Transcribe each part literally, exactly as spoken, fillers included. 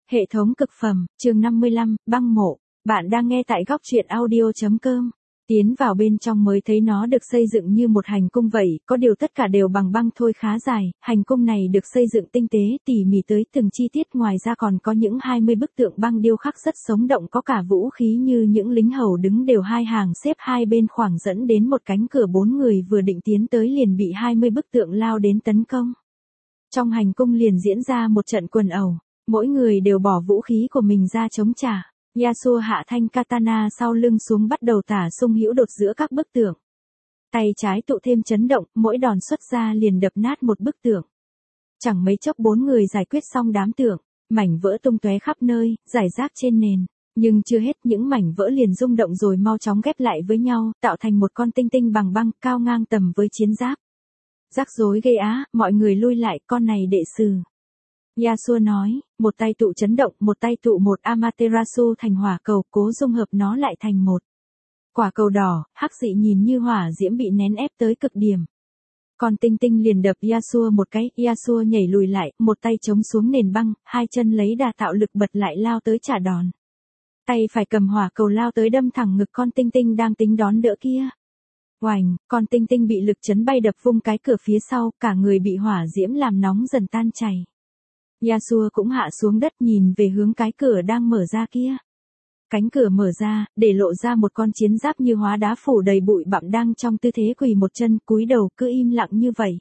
Hệ thống cực phẩm, chương năm mươi lăm, băng mộ. Bạn đang nghe tại góc truyện audio.com. Tiến vào bên trong mới thấy nó được xây dựng như một hành cung vậy, có điều tất cả đều bằng băng thôi khá dài, hành cung này được xây dựng tinh tế tỉ mỉ tới từng chi tiết, ngoài ra còn có những hai mươi bức tượng băng điêu khắc rất sống động, có cả vũ khí như những lính hầu đứng đều hai hàng xếp hai bên khoảng dẫn đến một cánh cửa, bốn người vừa định tiến tới liền bị hai mươi bức tượng lao đến tấn công. Trong hành cung liền diễn ra một trận quần ẩu. Mỗi người đều bỏ vũ khí của mình ra chống trả. Yasuo hạ thanh katana sau lưng xuống bắt đầu tả xung hữu đột giữa các bức tượng. Tay trái tụ thêm chấn động, mỗi đòn xuất ra liền đập nát một bức tượng. Chẳng mấy chốc bốn người giải quyết xong đám tượng, mảnh vỡ tung tóe khắp nơi, rải rác trên nền. Nhưng chưa hết, những mảnh vỡ liền rung động rồi mau chóng ghép lại với nhau, tạo thành một con tinh tinh bằng băng cao ngang tầm với chiến giáp. Rắc rối ghê á, mọi người lui lại, con này đệ sử. Yasuo nói, một tay tụ chấn động, một tay tụ một Amaterasu thành hỏa cầu, cố dung hợp nó lại thành một quả cầu đỏ, hắc dị nhìn như hỏa diễm bị nén ép tới cực điểm. Còn tinh tinh liền đập Yasuo một cái, Yasuo nhảy lùi lại, một tay chống xuống nền băng, hai chân lấy đà tạo lực bật lại lao tới trả đòn. Tay phải cầm hỏa cầu lao tới đâm thẳng ngực con tinh tinh đang tính đón đỡ kia. Oành, con tinh tinh bị lực chấn bay đập vung cái cửa phía sau, cả người bị hỏa diễm làm nóng dần tan chảy. Yasuo cũng hạ xuống đất nhìn về hướng cái cửa đang mở ra kia. Cánh cửa mở ra, để lộ ra một con chiến giáp như hóa đá phủ đầy bụi bặm đang trong tư thế quỳ một chân cúi đầu cứ im lặng như vậy.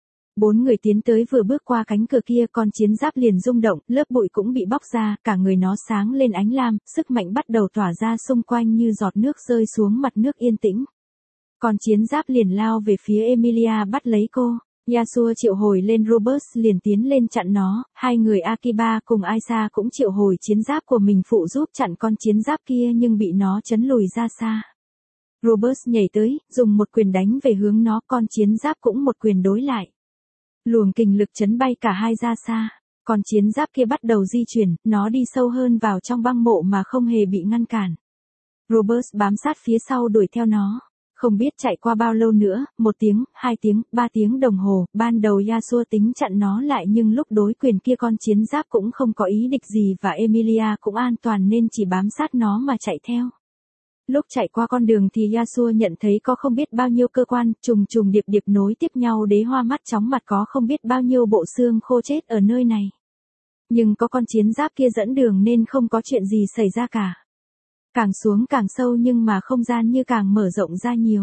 Bốn người tiến tới vừa bước qua cánh cửa kia, con chiến giáp liền rung động, lớp bụi cũng bị bóc ra, cả người nó sáng lên ánh lam, sức mạnh bắt đầu tỏa ra xung quanh như giọt nước rơi xuống mặt nước yên tĩnh. Con chiến giáp liền lao về phía Emilia bắt lấy cô. Yasuo triệu hồi lên Robust liền tiến lên chặn nó, hai người Akiba cùng Aisa cũng triệu hồi chiến giáp của mình phụ giúp chặn con chiến giáp kia nhưng bị nó chấn lùi ra xa. Robust nhảy tới, dùng một quyền đánh về hướng nó, con chiến giáp cũng một quyền đối lại. Luồng kình lực chấn bay cả hai ra xa, con chiến giáp kia bắt đầu di chuyển, nó đi sâu hơn vào trong băng mộ mà không hề bị ngăn cản. Robust bám sát phía sau đuổi theo nó. Không biết chạy qua bao lâu nữa, một tiếng, hai tiếng, ba tiếng đồng hồ, ban đầu Yasuo tính chặn nó lại nhưng lúc đối quyền kia con chiến giáp cũng không có ý địch gì và Emilia cũng an toàn nên chỉ bám sát nó mà chạy theo. Lúc chạy qua con đường thì Yasuo nhận thấy có không biết bao nhiêu cơ quan, trùng trùng điệp điệp nối tiếp nhau, đế hoa mắt chóng mặt, có không biết bao nhiêu bộ xương khô chết ở nơi này. Nhưng có con chiến giáp kia dẫn đường nên không có chuyện gì xảy ra cả. Càng xuống càng sâu nhưng mà không gian như càng mở rộng ra nhiều.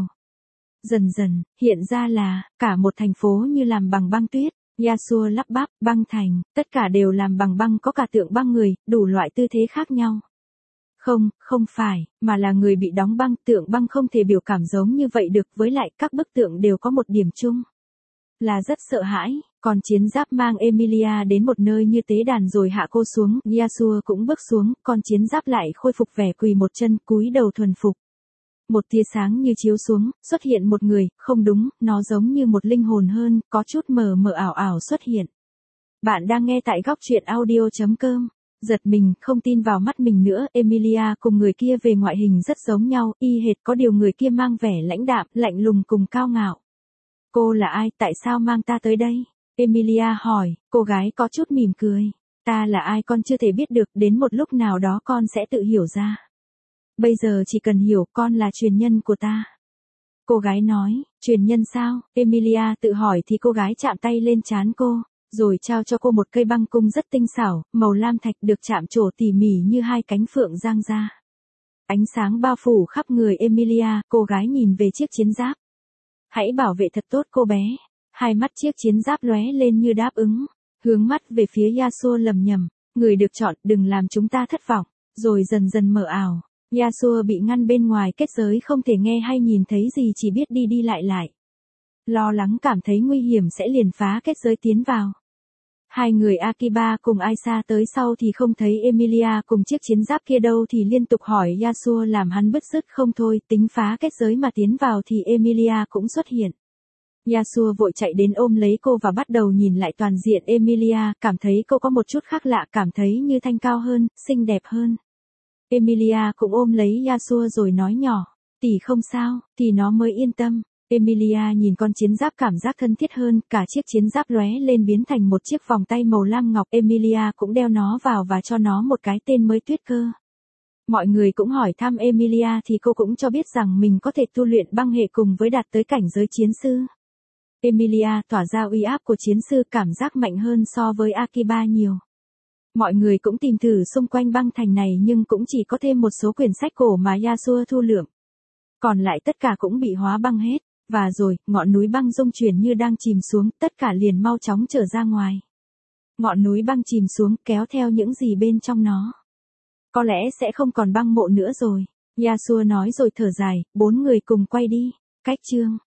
Dần dần, hiện ra là, cả một thành phố như làm bằng băng tuyết. Yasuo lắp bắp, băng thành, tất cả đều làm bằng băng, có cả tượng băng người, đủ loại tư thế khác nhau. Không, không phải, mà là người bị đóng băng, tượng băng không thể biểu cảm giống như vậy được, với lại các bức tượng đều có một điểm chung. Là rất sợ hãi. Còn chiến giáp mang Emilia đến một nơi như tế đàn rồi hạ cô xuống, Yasuo cũng bước xuống, con chiến giáp lại khôi phục vẻ quỳ một chân cúi đầu thuần phục. Một tia sáng như chiếu xuống, xuất hiện một người, không đúng, nó giống như một linh hồn hơn, có chút mờ mờ ảo ảo xuất hiện. Bạn đang nghe tại góc truyện audio.com. Giật mình, không tin vào mắt mình nữa, Emilia cùng người kia về ngoại hình rất giống nhau, y hệt, có điều người kia mang vẻ lãnh đạm, lạnh lùng cùng cao ngạo. Cô là ai, tại sao mang ta tới đây? Emilia hỏi, cô gái có chút mỉm cười. Ta là ai con chưa thể biết được, đến một lúc nào đó con sẽ tự hiểu ra. Bây giờ chỉ cần hiểu con là truyền nhân của ta. Cô gái nói, truyền nhân sao? Emilia tự hỏi thì cô gái chạm tay lên trán cô, rồi trao cho cô một cây băng cung rất tinh xảo, màu lam thạch được chạm trổ tỉ mỉ như hai cánh phượng giang ra. Ánh sáng bao phủ khắp người Emilia, cô gái nhìn về chiếc chiến giáp. Hãy bảo vệ thật tốt cô bé. Hai mắt chiếc chiến giáp lóe lên như đáp ứng, hướng mắt về phía Yasuo lầm nhầm, người được chọn, đừng làm chúng ta thất vọng, rồi dần dần mở ảo. Yasuo bị ngăn bên ngoài kết giới, không thể nghe hay nhìn thấy gì, chỉ biết đi đi lại lại. Lo lắng cảm thấy nguy hiểm sẽ liền phá kết giới tiến vào. Hai người Akiba cùng Aisa tới sau thì không thấy Emilia cùng chiếc chiến giáp kia đâu thì liên tục hỏi Yasuo làm hắn bứt rứt không thôi, tính phá kết giới mà tiến vào thì Emilia cũng xuất hiện. Yasuo vội chạy đến ôm lấy cô và bắt đầu nhìn lại toàn diện Emilia, cảm thấy cô có một chút khác lạ, cảm thấy như thanh cao hơn, xinh đẹp hơn. Emilia cũng ôm lấy Yasuo rồi nói nhỏ, tỷ không sao, thì nó mới yên tâm. Emilia nhìn con chiến giáp cảm giác thân thiết hơn, cả chiếc chiến giáp lóe lên biến thành một chiếc vòng tay màu lam ngọc. Emilia cũng đeo nó vào và cho nó một cái tên mới, Tuyết Cơ. Mọi người cũng hỏi thăm Emilia thì cô cũng cho biết rằng mình có thể tu luyện băng hệ cùng với đạt tới cảnh giới chiến sư. Emilia tỏa ra uy áp của chiến sư, cảm giác mạnh hơn so với Akiba nhiều. Mọi người cũng tìm thử xung quanh băng thành này nhưng cũng chỉ có thêm một số quyển sách cổ mà Yasuo thu lượm. Còn lại tất cả cũng bị hóa băng hết. Và rồi, ngọn núi băng rung chuyển như đang chìm xuống, tất cả liền mau chóng trở ra ngoài. Ngọn núi băng chìm xuống kéo theo những gì bên trong nó. Có lẽ sẽ không còn băng mộ nữa rồi. Yasuo nói rồi thở dài, bốn người cùng quay đi. Cách chương